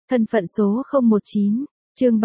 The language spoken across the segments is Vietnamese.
Thân phận số 019, chương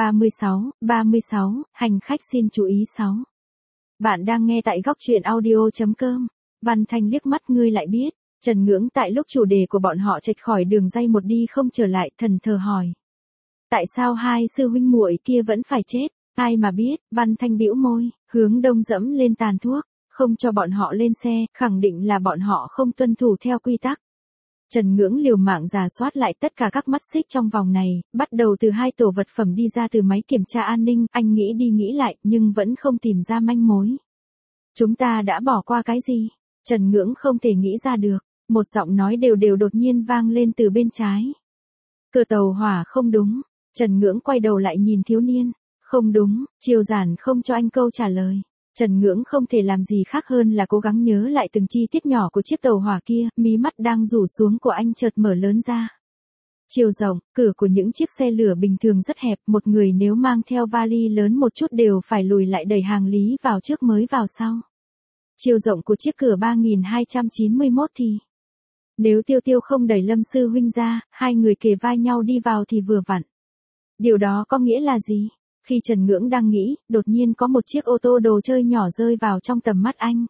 36, hành khách xin chú ý 6. Bạn đang nghe tại góc truyện audio.com. Văn Thanh liếc mắt ngươi lại biết, Trần Ngưỡng tại lúc chủ đề của bọn họ chệch khỏi đường ray một đi không trở lại, thần thờ hỏi. Tại sao hai sư huynh muội kia vẫn phải chết, ai mà biết, Văn Thanh bĩu môi, hướng đông dẫm lên tàn thuốc, không cho bọn họ lên xe, khẳng định là bọn họ không tuân thủ theo quy tắc. Trần Ngưỡng liều mạng rà soát lại tất cả các mắt xích trong vòng này, bắt đầu từ hai tổ vật phẩm đi ra từ máy kiểm tra an ninh, anh nghĩ đi nghĩ lại nhưng vẫn không tìm ra manh mối. Chúng ta đã bỏ qua cái gì? Trần Ngưỡng không thể nghĩ ra được, một giọng nói đều đều đột nhiên vang lên từ bên trái. Cửa tàu hỏa không đúng, Trần Ngưỡng quay đầu lại nhìn thiếu niên, không đúng, Triều Giản không cho anh câu trả lời. Trần Ngưỡng không thể làm gì khác hơn là cố gắng nhớ lại từng chi tiết nhỏ của chiếc tàu hỏa kia, mí mắt đang rủ xuống của anh chợt mở lớn ra. Chiều rộng, cửa của những chiếc xe lửa bình thường rất hẹp, một người nếu mang theo vali lớn một chút đều phải lùi lại đẩy hàng lý vào trước mới vào sau. Chiều rộng của chiếc cửa 3291 thì... Nếu Tiêu Tiêu không đẩy Lâm sư huynh ra, hai người kề vai nhau đi vào thì vừa vặn. Điều đó có nghĩa là gì? Khi Trần Ngưỡng đang nghĩ, đột nhiên có một chiếc ô tô đồ chơi nhỏ rơi vào trong tầm mắt anh.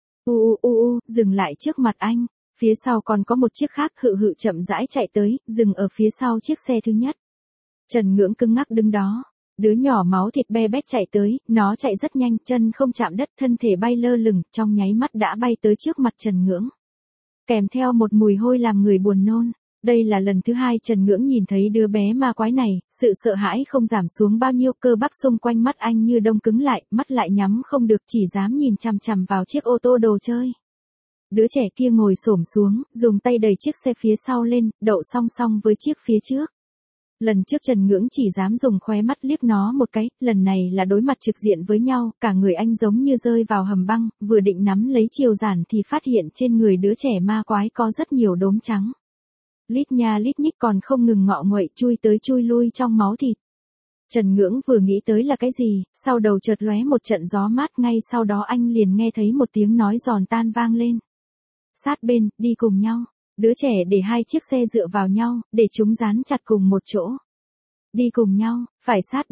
Dừng lại trước mặt anh. Phía sau còn có một chiếc khác hự chậm rãi chạy tới, dừng ở phía sau chiếc xe thứ nhất. Trần Ngưỡng cứng ngắc đứng đó. Đứa nhỏ máu thịt be bét chạy tới, nó chạy rất nhanh, chân không chạm đất, thân thể bay lơ lửng, trong nháy mắt đã bay tới trước mặt Trần Ngưỡng. Kèm theo một mùi hôi làm người buồn nôn. Đây là lần thứ hai Trần Ngưỡng nhìn thấy đứa bé ma quái này, sự sợ hãi không giảm xuống bao nhiêu, cơ bắp xung quanh mắt anh như đông cứng lại, mắt lại nhắm không được, chỉ dám nhìn chằm chằm vào chiếc ô tô đồ chơi. Đứa trẻ kia ngồi xổm xuống, dùng tay đẩy chiếc xe phía sau lên, đậu song song với chiếc phía trước. Lần trước Trần Ngưỡng chỉ dám dùng khóe mắt liếc nó một cái, lần này là đối mặt trực diện với nhau, cả người anh giống như rơi vào hầm băng, vừa định nắm lấy Triều Giản thì phát hiện trên người đứa trẻ ma quái có rất nhiều đốm trắng. Lít nha lít nhích còn không ngừng ngọ nguậy chui tới chui lui trong máu thịt. Trần Ngưỡng vừa nghĩ tới là cái gì, sau đầu chợt lóe một trận gió mát, ngay sau đó anh liền nghe thấy một tiếng nói giòn tan vang lên. Sát bên, đi cùng nhau. Đứa trẻ để hai chiếc xe dựa vào nhau, để chúng dán chặt cùng một chỗ. Đi cùng nhau, phải sát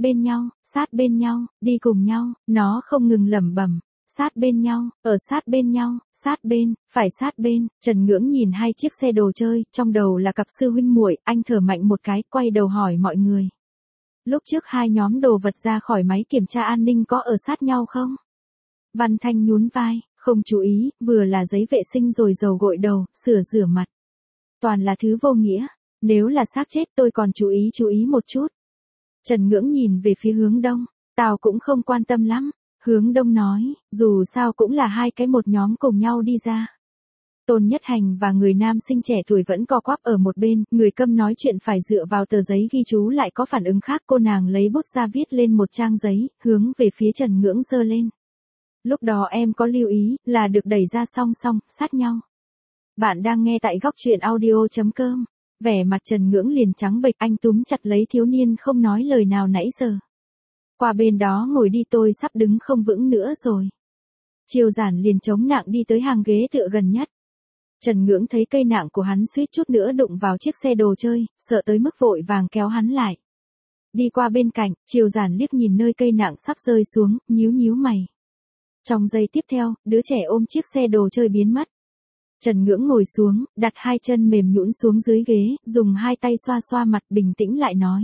bên nhau, đi cùng nhau, nó không ngừng lẩm bẩm. Sát bên nhau, ở sát bên nhau, sát bên, phải sát bên. Trần Ngưỡng nhìn hai chiếc xe đồ chơi, trong đầu là cặp sư huynh muội, anh thở mạnh một cái, quay đầu hỏi mọi người. Lúc trước hai nhóm đồ vật ra khỏi máy kiểm tra an ninh có ở sát nhau không? Văn Thanh nhún vai, không chú ý, vừa là giấy vệ sinh rồi dầu gội đầu, rửa mặt. Toàn là thứ vô nghĩa, nếu là xác chết tôi còn chú ý một chút. Trần Ngưỡng nhìn về phía hướng đông, tao cũng không quan tâm lắm. Hướng đông nói, dù sao cũng là hai cái một nhóm cùng nhau đi ra. Tôn Nhất Hành và người nam sinh trẻ tuổi vẫn co quắp ở một bên, người câm nói chuyện phải dựa vào tờ giấy ghi chú lại có phản ứng khác, cô nàng lấy bút ra viết lên một trang giấy, hướng về phía Trần Ngưỡng giơ lên. Lúc đó em có lưu ý, là được đẩy ra song song, sát nhau. Bạn đang nghe tại góc truyện audio.com, vẻ mặt Trần Ngưỡng liền trắng bệch, anh túm chặt lấy thiếu niên không nói lời nào nãy giờ. Qua bên đó ngồi đi, tôi sắp đứng không vững nữa rồi. Triều Giản liền chống nạng đi tới hàng ghế tựa gần nhất. Trần Ngưỡng thấy cây nạng của hắn suýt chút nữa đụng vào chiếc xe đồ chơi, sợ tới mức vội vàng kéo hắn lại. Đi qua bên cạnh, Triều Giản liếc nhìn nơi cây nạng sắp rơi xuống, nhíu mày. Trong giây tiếp theo, đứa trẻ ôm chiếc xe đồ chơi biến mất. Trần Ngưỡng ngồi xuống, đặt hai chân mềm nhũn xuống dưới ghế, dùng hai tay xoa xoa mặt, bình tĩnh lại nói.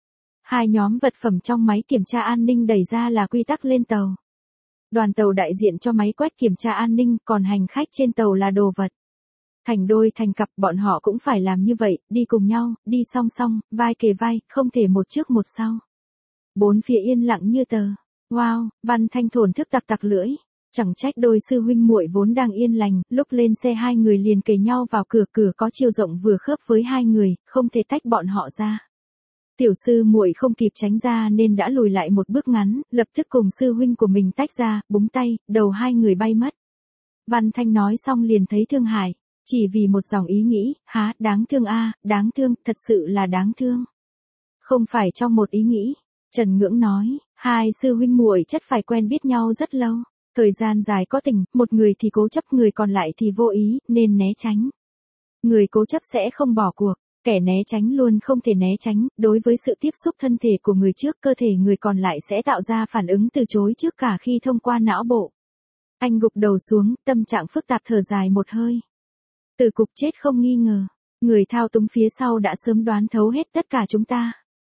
Hai nhóm vật phẩm trong máy kiểm tra an ninh đẩy ra là quy tắc lên tàu. Đoàn tàu đại diện cho máy quét kiểm tra an ninh, còn hành khách trên tàu là đồ vật. Thành đôi thành cặp, bọn họ cũng phải làm như vậy, đi cùng nhau, đi song song, vai kề vai, không thể một trước một sau. Bốn phía yên lặng như tờ. Wow, Văn Thanh thổn thức tặc lưỡi. Chẳng trách đôi sư huynh muội vốn đang yên lành, lúc lên xe hai người liền kề nhau vào cửa có chiều rộng vừa khớp với hai người, không thể tách bọn họ ra. Tiểu sư muội không kịp tránh ra nên đã lùi lại một bước ngắn, lập tức cùng sư huynh của mình tách ra, búng tay, đầu hai người bay mất. Văn Thanh nói xong liền thấy thương hại, chỉ vì một dòng ý nghĩ, đáng thương đáng thương, thật sự là đáng thương. Không phải trong một ý nghĩ, Trần Ngưỡng nói, hai sư huynh muội chất phải quen biết nhau rất lâu, thời gian dài có tình, một người thì cố chấp, người còn lại thì vô ý, nên né tránh. Người cố chấp sẽ không bỏ cuộc, Kẻ né tránh luôn không thể né tránh, đối với sự tiếp xúc thân thể của người trước, cơ thể người còn lại sẽ tạo ra phản ứng từ chối trước cả khi thông qua não bộ. Anh gục đầu xuống, tâm trạng phức tạp thở dài một hơi. Từ cục chết không nghi ngờ, người thao túng phía sau đã sớm đoán thấu hết tất cả chúng ta.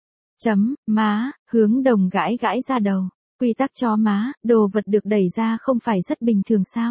Má, Hướng Đồng gãi gãi ra đầu. Quy tắc cho má, đồ vật được đẩy ra không phải rất bình thường sao?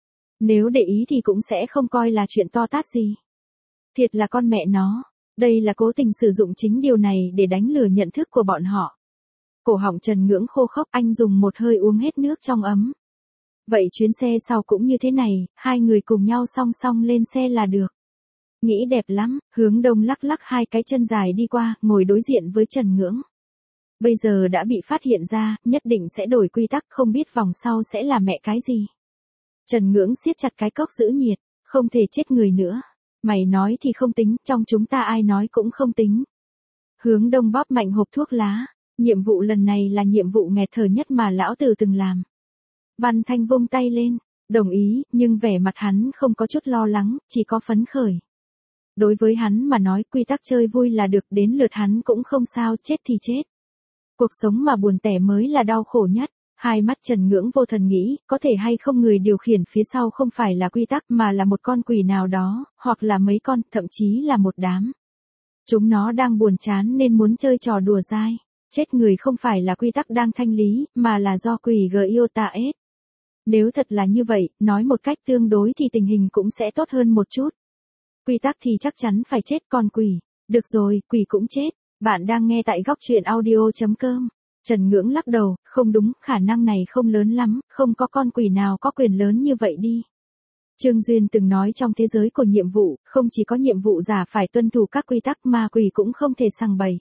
Nếu để ý thì cũng sẽ không coi là chuyện to tát gì. Thiệt là con mẹ nó, đây là cố tình sử dụng chính điều này để đánh lừa nhận thức của bọn họ. Cổ họng Trần Ngưỡng khô khốc, anh dùng một hơi uống hết nước trong ấm. Vậy chuyến xe sau cũng như thế này, hai người cùng nhau song song lên xe là được. Nghĩ đẹp lắm, Hướng Đông lắc lắc hai cái chân dài đi qua, ngồi đối diện với Trần Ngưỡng. Bây giờ đã bị phát hiện ra, nhất định sẽ đổi quy tắc, không biết vòng sau sẽ là mẹ cái gì. Trần Ngưỡng siết chặt cái cốc giữ nhiệt, không thể chết người nữa. Mày nói thì không tính, trong chúng ta ai nói cũng không tính. Hướng Đông bóp mạnh hộp thuốc lá, nhiệm vụ lần này là nhiệm vụ nghẹt thở nhất mà lão tử từng làm. Văn Thanh vung tay lên, đồng ý, nhưng vẻ mặt hắn không có chút lo lắng, chỉ có phấn khởi. Đối với hắn mà nói quy tắc chơi vui là được, đến lượt hắn cũng không sao, chết thì chết. Cuộc sống mà buồn tẻ mới là đau khổ nhất. Hai mắt Trần Ngưỡng vô thần nghĩ, có thể hay không người điều khiển phía sau không phải là quy tắc mà là một con quỷ nào đó, hoặc là mấy con, thậm chí là một đám. Chúng nó đang buồn chán nên muốn chơi trò đùa dai. Chết người không phải là quy tắc đang thanh lý, mà là do quỷ Giotaes. Nếu thật là như vậy, nói một cách tương đối thì tình hình cũng sẽ tốt hơn một chút. Quy tắc thì chắc chắn phải chết, còn quỷ. Được rồi, quỷ cũng chết. Bạn đang nghe tại góc truyện audio.com. Trần Ngưỡng lắc đầu, không đúng, khả năng này không lớn lắm, không có con quỷ nào có quyền lớn như vậy đi. Trương Duyên từng nói trong thế giới của nhiệm vụ, không chỉ có nhiệm vụ giả phải tuân thủ các quy tắc, ma quỷ cũng không thể sằng bậy.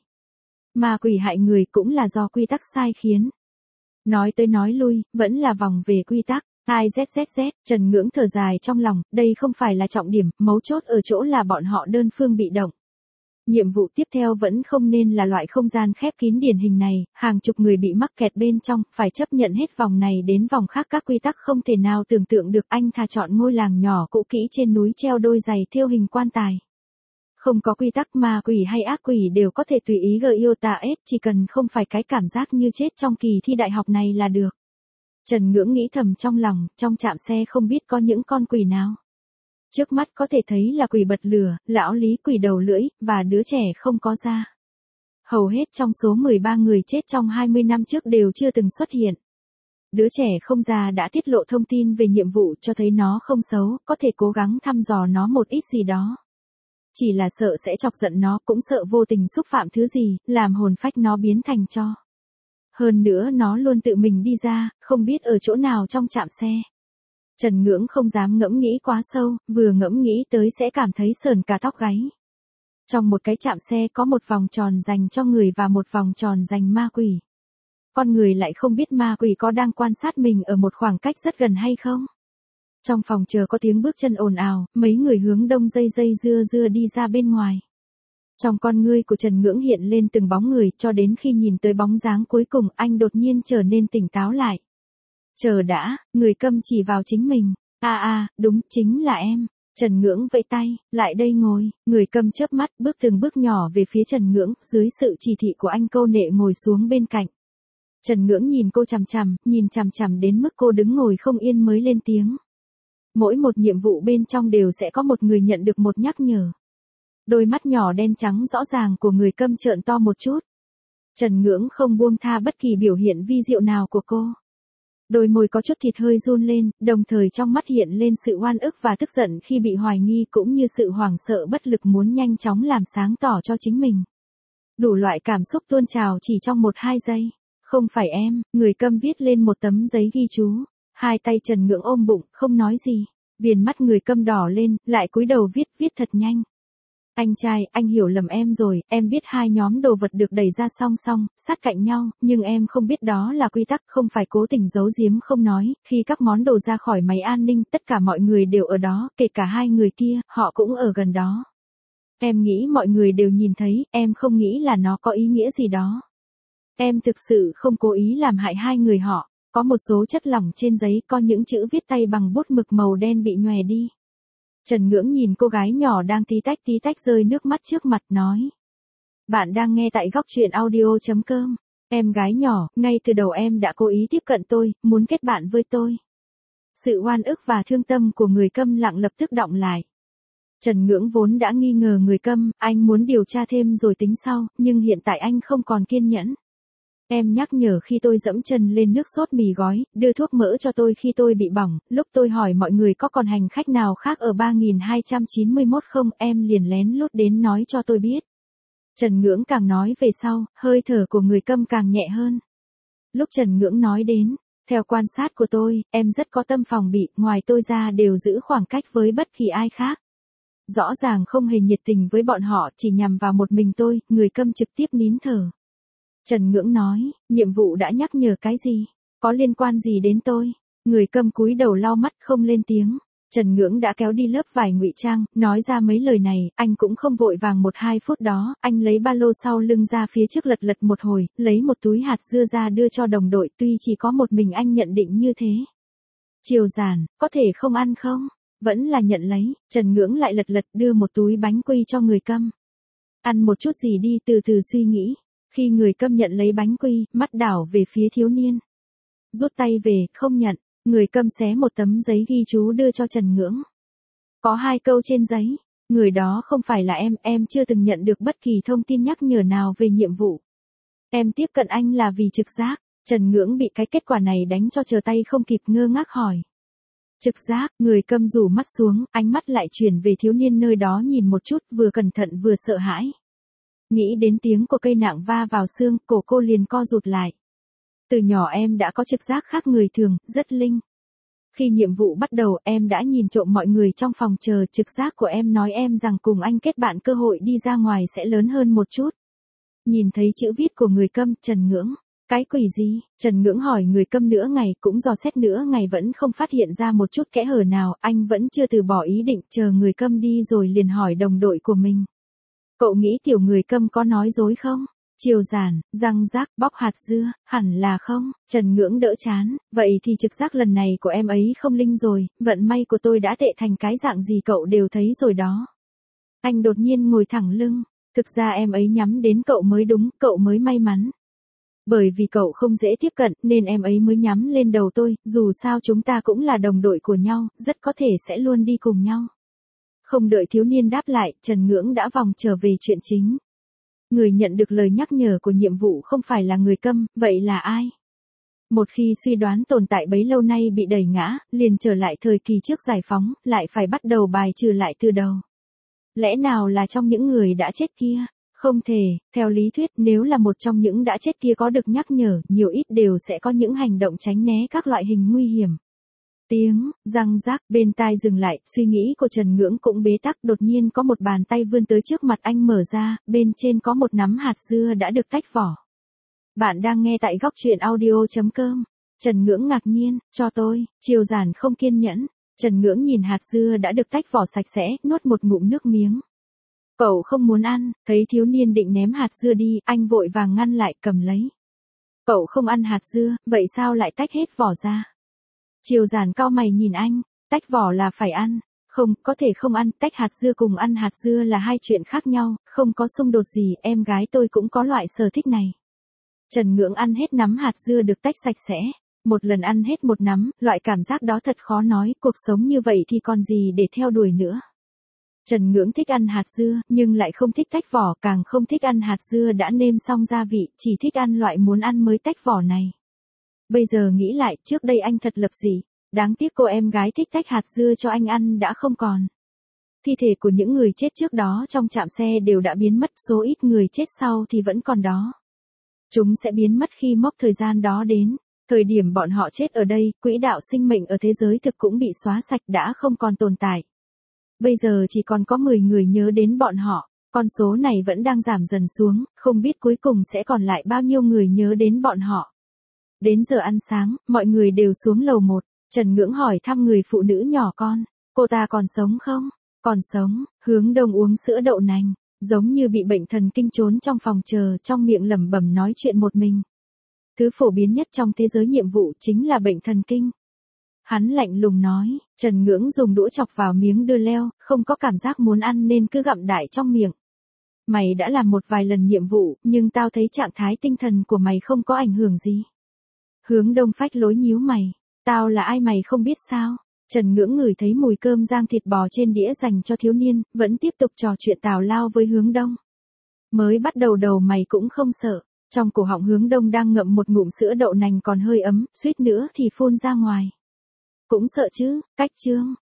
Ma quỷ hại người cũng là do quy tắc sai khiến. Nói tới nói lui, vẫn là vòng về quy tắc. IZZZ, Trần Ngưỡng thở dài trong lòng, đây không phải là trọng điểm, mấu chốt ở chỗ là bọn họ đơn phương bị động. Nhiệm vụ tiếp theo vẫn không nên là loại không gian khép kín điển hình này, hàng chục người bị mắc kẹt bên trong, phải chấp nhận hết vòng này đến vòng khác, các quy tắc không thể nào tưởng tượng được. Anh thà chọn ngôi làng nhỏ cũ kỹ trên núi treo đôi giày thêu hình quan tài. Không có quy tắc, ma quỷ hay ác quỷ đều có thể tùy ý Giotaes, chỉ cần không phải cái cảm giác như chết trong kỳ thi đại học này là được. Trần Ngưỡng nghĩ thầm trong lòng, trong trạm xe không biết có những con quỷ nào. Trước mắt có thể thấy là quỷ bật lửa, lão Lý quỷ đầu lưỡi, và đứa trẻ không có da. Hầu hết trong số 13 người chết trong 20 năm trước đều chưa từng xuất hiện. Đứa trẻ không da đã tiết lộ thông tin về nhiệm vụ, cho thấy nó không xấu, có thể cố gắng thăm dò nó một ít gì đó. Chỉ là sợ sẽ chọc giận nó, cũng sợ vô tình xúc phạm thứ gì, làm hồn phách nó biến thành tro. Hơn nữa nó luôn tự mình đi ra, không biết ở chỗ nào trong trạm xe. Trần Ngưỡng không dám ngẫm nghĩ quá sâu, vừa ngẫm nghĩ tới sẽ cảm thấy sởn cả tóc gáy. Trong một cái trạm xe có một vòng tròn dành cho người và một vòng tròn dành ma quỷ. Con người lại không biết ma quỷ có đang quan sát mình ở một khoảng cách rất gần hay không. Trong phòng chờ có tiếng bước chân ồn ào, mấy người Hướng Đông dây dưa đi ra bên ngoài. Trong con ngươi của Trần Ngưỡng hiện lên từng bóng người, cho đến khi nhìn tới bóng dáng cuối cùng, anh đột nhiên trở nên tỉnh táo lại. Chờ đã, người Câm chỉ vào chính mình. Đúng, chính là em. Trần Ngưỡng vẫy tay, lại đây ngồi. Người Câm chớp mắt, bước từng bước nhỏ về phía Trần Ngưỡng, dưới sự chỉ thị của anh câu nệ ngồi xuống bên cạnh. Trần Ngưỡng nhìn cô chằm chằm đến mức cô đứng ngồi không yên mới lên tiếng. Mỗi một nhiệm vụ bên trong đều sẽ có một người nhận được một nhắc nhở. Đôi mắt nhỏ đen trắng rõ ràng của người Câm trợn to một chút. Trần Ngưỡng không buông tha bất kỳ biểu hiện vi diệu nào của cô. Đôi môi có chút thịt hơi run lên, đồng thời trong mắt hiện lên sự oan ức và tức giận khi bị hoài nghi, cũng như sự hoảng sợ bất lực muốn nhanh chóng làm sáng tỏ cho chính mình. Đủ loại cảm xúc tuôn trào chỉ trong 1-2 giây. Không phải em, người Câm viết lên một tấm giấy ghi chú. Hai tay Trần Ngưỡng ôm bụng, không nói gì. Viền mắt người Câm đỏ lên, lại cúi đầu viết thật nhanh. Anh trai, anh hiểu lầm em rồi, em biết hai nhóm đồ vật được đẩy ra song song, sát cạnh nhau, nhưng em không biết đó là quy tắc, không phải cố tình giấu giếm không nói. Khi các món đồ ra khỏi máy an ninh, tất cả mọi người đều ở đó, kể cả hai người kia, họ cũng ở gần đó. Em nghĩ mọi người đều nhìn thấy, em không nghĩ là nó có ý nghĩa gì đó. Em thực sự không cố ý làm hại hai người họ. Có một số chất lỏng trên giấy, có những chữ viết tay bằng bút mực màu đen bị nhòe đi. Trần Ngưỡng nhìn cô gái nhỏ đang tí tách rơi nước mắt trước mặt nói. Bạn đang nghe tại góc truyện audio.com. Em gái nhỏ, ngay từ đầu em đã cố ý tiếp cận tôi, muốn kết bạn với tôi. Sự oan ức và thương tâm của người câm lặng lập tức đọng lại. Trần Ngưỡng vốn đã nghi ngờ người câm, anh muốn điều tra thêm rồi tính sau, nhưng hiện tại anh không còn kiên nhẫn. Em nhắc nhở khi tôi dẫm chân lên nước sốt mì gói, đưa thuốc mỡ cho tôi khi tôi bị bỏng, lúc tôi hỏi mọi người có còn hành khách nào khác ở 3291 không, em liền lén lút đến nói cho tôi biết. Trần Ngưỡng càng nói về sau, hơi thở của người câm càng nhẹ hơn. Lúc Trần Ngưỡng nói đến, theo quan sát của tôi, em rất có tâm phòng bị, ngoài tôi ra đều giữ khoảng cách với bất kỳ ai khác. Rõ ràng không hề nhiệt tình với bọn họ, chỉ nhằm vào một mình tôi, người câm trực tiếp nín thở. Trần Ngưỡng nói, nhiệm vụ đã nhắc nhở cái gì? Có liên quan gì đến tôi? Người câm cúi đầu lau mắt không lên tiếng. Trần Ngưỡng đã kéo đi lớp vải ngụy trang, nói ra mấy lời này, anh cũng không vội vàng 1-2 phút đó, anh lấy ba lô sau lưng ra phía trước lật một hồi, lấy một túi hạt dưa ra đưa cho đồng đội, tuy chỉ có một mình anh nhận định như thế. Chiều Giản, có thể không ăn không? Vẫn là nhận lấy, Trần Ngưỡng lại lật đưa một túi bánh quy cho người câm. Ăn một chút gì đi, từ từ suy nghĩ. Khi người câm nhận lấy bánh quy, mắt đảo về phía thiếu niên. Rút tay về, không nhận, người câm xé một tấm giấy ghi chú đưa cho Trần Ngưỡng. Có 2 câu trên giấy, người đó không phải là em chưa từng nhận được bất kỳ thông tin nhắc nhở nào về nhiệm vụ. Em tiếp cận anh là vì trực giác. Trần Ngưỡng bị cái kết quả này đánh cho trở tay không kịp, ngơ ngác hỏi. Trực giác, người câm rủ mắt xuống, ánh mắt lại chuyển về thiếu niên nơi đó nhìn một chút, vừa cẩn thận vừa sợ hãi. Nghĩ đến tiếng của cây nạng va vào xương, cổ cô liền co rụt lại. Từ nhỏ em đã có trực giác khác người thường, rất linh. Khi nhiệm vụ bắt đầu, em đã nhìn trộm mọi người trong phòng chờ, trực giác của em nói em rằng cùng anh kết bạn cơ hội đi ra ngoài sẽ lớn hơn một chút. Nhìn thấy chữ viết của người câm, Trần Ngưỡng. Cái quỷ gì? Trần Ngưỡng hỏi người câm nửa ngày, cũng dò xét nửa ngày vẫn không phát hiện ra một chút kẽ hở nào, anh vẫn chưa từ bỏ ý định, chờ người câm đi rồi liền hỏi đồng đội của mình. Cậu nghĩ tiểu người câm có nói dối không? Chiều Giản, răng rác, bóc hạt dưa, hẳn là không. Trần Ngưỡng đỡ chán, vậy thì trực giác lần này của em ấy không linh rồi, vận may của tôi đã tệ thành cái dạng gì cậu đều thấy rồi đó. Anh đột nhiên ngồi thẳng lưng, thực ra em ấy nhắm đến cậu mới đúng, cậu mới may mắn. Bởi vì cậu không dễ tiếp cận nên em ấy mới nhắm lên đầu tôi, dù sao chúng ta cũng là đồng đội của nhau, rất có thể sẽ luôn đi cùng nhau. Không đợi thiếu niên đáp lại, Trần Ngưỡng đã vòng trở về chuyện chính. Người nhận được lời nhắc nhở của nhiệm vụ không phải là người câm, vậy là ai? Một khi suy đoán tồn tại bấy lâu nay bị đẩy ngã, liền trở lại thời kỳ trước giải phóng, lại phải bắt đầu bài trừ lại từ đầu. Lẽ nào là trong những người đã chết kia? Không thể, theo lý thuyết nếu là một trong những đã chết kia có được nhắc nhở, nhiều ít đều sẽ có những hành động tránh né các loại hình nguy hiểm. Tiếng, răng rác, bên tai dừng lại, suy nghĩ của Trần Ngưỡng cũng bế tắc, đột nhiên có một bàn tay vươn tới trước mặt anh mở ra, bên trên có một nắm hạt dưa đã được tách vỏ. Bạn đang nghe tại góc truyện audio.com. Trần Ngưỡng ngạc nhiên, cho tôi, Chiều Giản không kiên nhẫn. Trần Ngưỡng nhìn hạt dưa đã được tách vỏ sạch sẽ, nuốt một ngụm nước miếng. Cậu không muốn ăn, thấy thiếu niên định ném hạt dưa đi, anh vội vàng ngăn lại, cầm lấy. Cậu không ăn hạt dưa, vậy sao lại tách hết vỏ ra? Chiều Giản cau mày nhìn anh, tách vỏ là phải ăn. Không, có thể không ăn, tách hạt dưa cùng ăn hạt dưa là hai chuyện khác nhau, không có xung đột gì, em gái tôi cũng có loại sở thích này. Trần Ngưỡng ăn hết nắm hạt dưa được tách sạch sẽ. Một lần ăn hết một nắm, loại cảm giác đó thật khó nói, cuộc sống như vậy thì còn gì để theo đuổi nữa. Trần Ngưỡng thích ăn hạt dưa, nhưng lại không thích tách vỏ, càng không thích ăn hạt dưa đã nêm xong gia vị, chỉ thích ăn loại muốn ăn mới tách vỏ này. Bây giờ nghĩ lại, trước đây anh thật lập dị, đáng tiếc cô em gái thích tách hạt dưa cho anh ăn đã không còn. Thi thể của những người chết trước đó trong trạm xe đều đã biến mất, số ít người chết sau thì vẫn còn đó. Chúng sẽ biến mất khi mốc thời gian đó đến. Thời điểm bọn họ chết ở đây, quỹ đạo sinh mệnh ở thế giới thực cũng bị xóa sạch đã không còn tồn tại. Bây giờ chỉ còn có 10 người nhớ đến bọn họ, con số này vẫn đang giảm dần xuống, không biết cuối cùng sẽ còn lại bao nhiêu người nhớ đến bọn họ. Đến giờ ăn sáng, mọi người đều xuống lầu 1, Trần Ngưỡng hỏi thăm người phụ nữ nhỏ con, cô ta còn sống không? Còn sống, Hướng Đông uống sữa đậu nành, giống như bị bệnh thần kinh trốn trong phòng chờ, trong miệng lẩm bẩm nói chuyện một mình. Thứ phổ biến nhất trong thế giới nhiệm vụ chính là bệnh thần kinh. Hắn lạnh lùng nói, Trần Ngưỡng dùng đũa chọc vào miếng dưa leo, không có cảm giác muốn ăn nên cứ gặm đại trong miệng. Mày đã làm một vài lần nhiệm vụ, nhưng tao thấy trạng thái tinh thần của mày không có ảnh hưởng gì. Hướng Đông phách lối nhíu mày, tao là ai mày không biết sao? Trần Ngưỡng ngửi thấy mùi cơm rang thịt bò trên đĩa dành cho thiếu niên, vẫn tiếp tục trò chuyện tào lao với Hướng Đông. Mới bắt đầu mày cũng không sợ. Trong cổ họng Hướng Đông đang ngậm một ngụm sữa đậu nành còn hơi ấm, suýt nữa thì phun ra ngoài. Cũng sợ chứ, cách Trương.